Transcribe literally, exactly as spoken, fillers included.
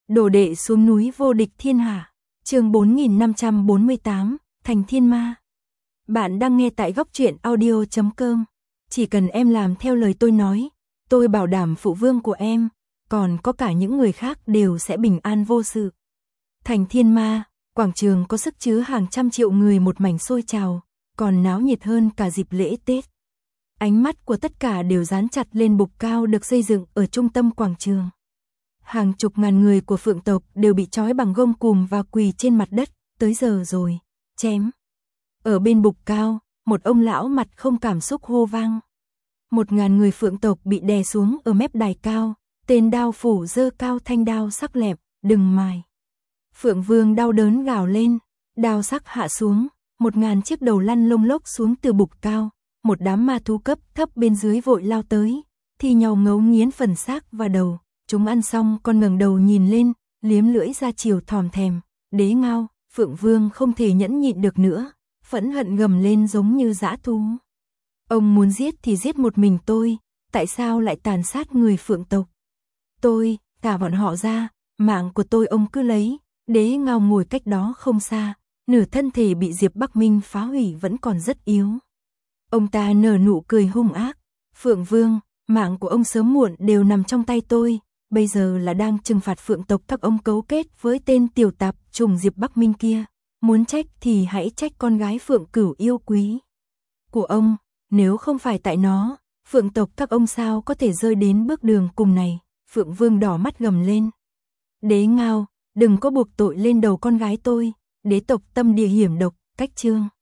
Đồ đệ xuống núi vô địch thiên hạ. Chương bốn nghìn năm trăm bốn mươi tám, Thành Thiên Ma. Bạn đang nghe tại góc truyện audio chấm com. Chỉ cần em làm theo lời tôi nói, tôi bảo đảm phụ vương của em, còn có cả những người khác đều sẽ bình an vô sự. Thành Thiên Ma, quảng trường có sức chứa hàng trăm triệu người một mảnh sôi trào, còn náo nhiệt hơn cả dịp lễ Tết. Ánh mắt của tất cả đều dán chặt lên bục cao được xây dựng ở trung tâm quảng trường. Hàng chục ngàn người của Phượng tộc đều bị trói bằng gông cùm và quỳ trên mặt đất, tới giờ rồi, chém. Ở bên bục cao, một ông lão mặt không cảm xúc hô vang. Một ngàn người Phượng tộc bị đè xuống ở mép đài cao, tên đao phủ giơ cao thanh đao sắc lẹp, đừng mài. Phượng Vương đau đớn gào lên, đao sắc hạ xuống, một ngàn chiếc đầu lăn lông lốc xuống từ bục cao, một đám ma thú cấp thấp bên dưới vội lao tới, thi nhau ngấu nghiến phần xác và đầu. Chúng ăn xong còn ngẩng đầu nhìn lên, liếm lưỡi ra chiều thòm thèm. Đế Ngao, Phượng Vương không thể nhẫn nhịn được nữa, phẫn hận gầm lên giống như dã thú. Ông muốn giết thì giết một mình tôi, tại sao lại tàn sát người Phượng tộc? Tôi, thả bọn họ ra, mạng của tôi ông cứ lấy. Đế Ngao ngồi cách đó không xa, nửa thân thể bị Diệp Bắc Minh phá hủy vẫn còn rất yếu. Ông ta nở nụ cười hung ác. Phượng Vương, mạng của ông sớm muộn đều nằm trong tay tôi. Bây giờ là đang trừng phạt Phượng tộc các ông cấu kết với tên tiểu tạp trùng Diệp Bắc Minh kia. Muốn trách thì hãy trách con gái Phượng Cửu yêu quý của ông, nếu không phải tại nó, Phượng tộc các ông sao có thể rơi đến bước đường cùng này. Phượng Vương đỏ mắt gầm lên. Đế Ngao, đừng có buộc tội lên đầu con gái tôi, đế tộc tâm địa hiểm độc, cách chương.